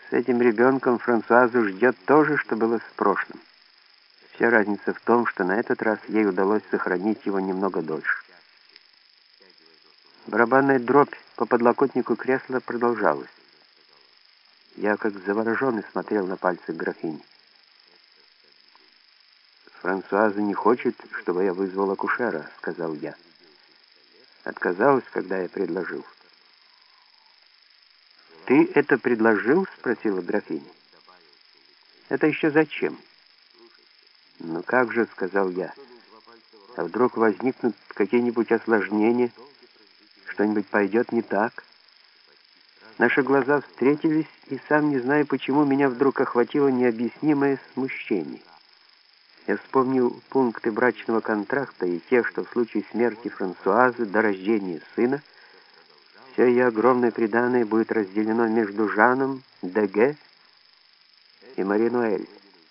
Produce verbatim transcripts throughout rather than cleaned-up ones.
С этим ребенком Франсуазу ждет то же, что было с прошлым. Вся разница в том, что на этот раз ей удалось сохранить его немного дольше. Барабанная дробь по подлокотнику кресла продолжалась. Я, как завороженный, смотрел на пальцы графини. «Франсуаза не хочет, чтобы я вызвал акушера», — сказал я. Отказалась, когда я предложил. «Ты это предложил?» — спросила графиня. «Это еще зачем?» «Ну как же», — сказал я. «А вдруг возникнут какие-нибудь осложнения, что-нибудь пойдет не так?» Наши глаза встретились, и сам не знаю, почему меня вдруг охватило необъяснимое смущение. Я вспомнил пункты брачного контракта и те, что в случае смерти Франсуазы до рождения сына все ее огромное приданое будет разделено между Жаном, Деге и Мари-Нуэль.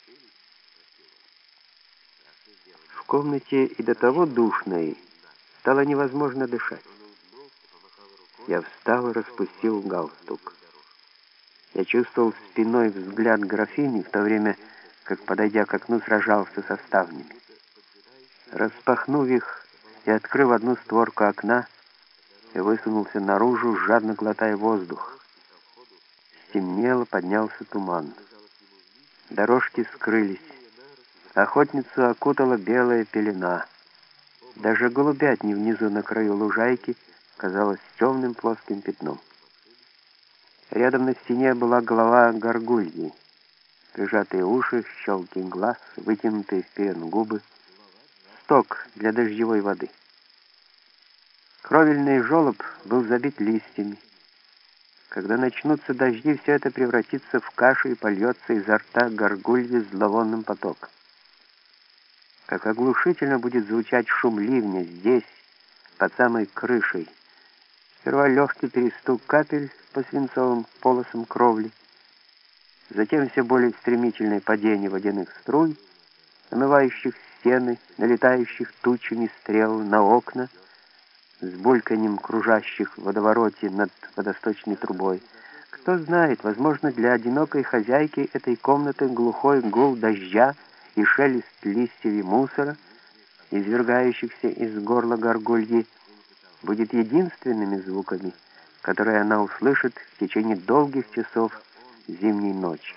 В комнате и до того душной стало невозможно дышать. Я встал и распустил галстук. Я чувствовал спиной взгляд графини, в то время как, подойдя к окну, сражался со ставнями. Распахнув их и открыв одну створку окна, я высунулся наружу, жадно глотая воздух. Стемнело, поднялся туман. Дорожки скрылись. Охотницу окутала белая пелена. Даже голубятня внизу на краю лужайки казалась темным плоским пятном. Рядом на стене была голова горгульи. Прижатые уши, щелки глаз, вытянутые вперед губы. Сток для дождевой воды. Кровельный желоб был забит листьями. Когда начнутся дожди, все это превратится в кашу и польется изо рта горгульи зловонным потоком. Как оглушительно будет звучать шум ливня здесь, под самой крышей. Сперва легкий перестук капель по свинцовым полосам кровли, затем все более стремительное падение водяных струй, омывающих стены, налетающих тучами стрел на окна, с бульканьем кружащих в водовороте над водосточной трубой. Кто знает, возможно, для одинокой хозяйки этой комнаты глухой гул дождя и шелест листьев и мусора, извергающихся из горла горгульи, будет единственными звуками, которые она услышит в течение долгих часов зимней ночи.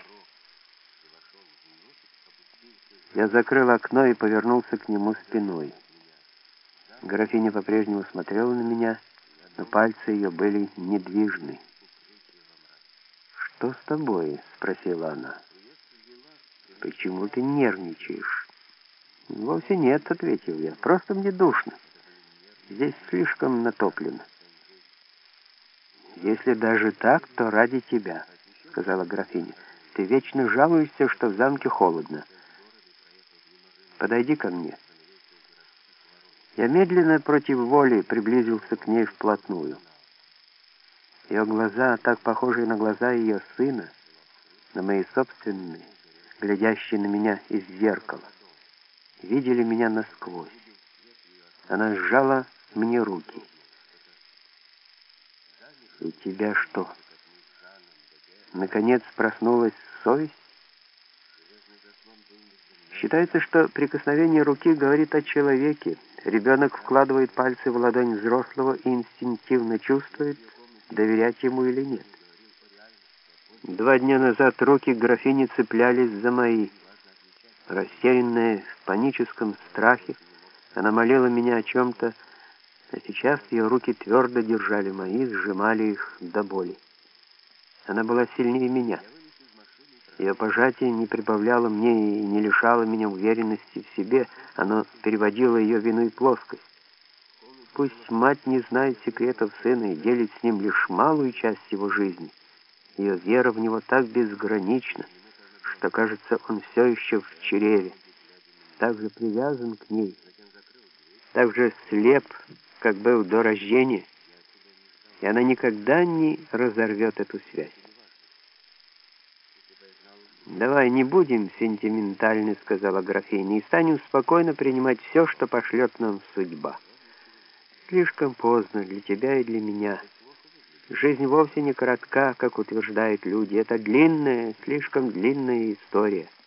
Я закрыл окно и повернулся к нему спиной. Графиня по-прежнему смотрела на меня, но пальцы ее были недвижны. «Что с тобой?» — спросила она. «Почему ты нервничаешь?» «Вовсе нет», — ответил я. «Просто мне душно. Здесь слишком натоплено». «Если даже так, то ради тебя», — сказала графиня. «Ты вечно жалуешься, что в замке холодно. Подойди ко мне». Я медленно, против воли, приблизился к ней вплотную. Ее глаза, так похожие на глаза ее сына, на мои собственные, глядящие на меня из зеркала, видели меня насквозь. Она сжала мне руки. «У тебя что, наконец проснулась совесть?» Считается, что прикосновение руки говорит о человеке. Ребенок вкладывает пальцы в ладонь взрослого и инстинктивно чувствует, доверять ему или нет. Два дня назад руки графини цеплялись за мои. Растерянная в паническом страхе, она молила меня о чем-то, а сейчас ее руки твердо держали мои, сжимали их до боли. Она была сильнее меня. Ее пожатие не прибавляло мне и не лишало меня уверенности в себе, оно переводило ее в иную плоскость. Пусть мать не знает секретов сына и делит с ним лишь малую часть его жизни, ее вера в него так безгранична, что, кажется, он все еще в чреве, так же привязан к ней, так же слеп, как был до рождения, и она никогда не разорвет эту связь. «Давай не будем сентиментальны», — сказала графиня, «и станем спокойно принимать все, что пошлет нам судьба. Слишком поздно для тебя и для меня. Жизнь вовсе не коротка, как утверждают люди. Это длинная, слишком длинная история.